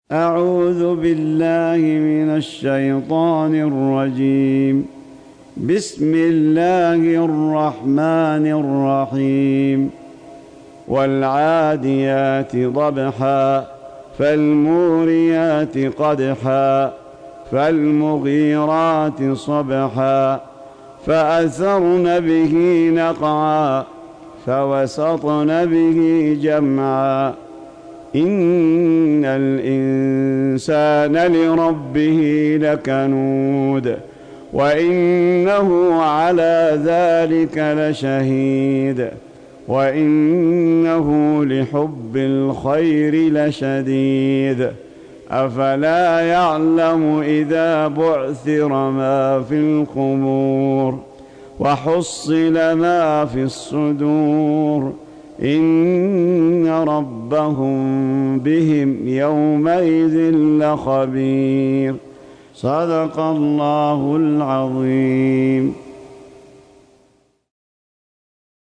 أعوذ بالله من الشيطان الرجيم. بسم الله الرحمن الرحيم. والعاديات ضبحا فالموريات قدحا فالمغيرات صبحا فأثرن به نقعا فوسطن به جمعا إن الإنسان لربه لكنود وإنه على ذلك لشهيد وإنه لحب الخير لشديد أفلا يعلم إذا بعثر ما في القبور وحصل ما في الصدور إن ربهم بهم يومئذ لخبير. صدق الله العظيم.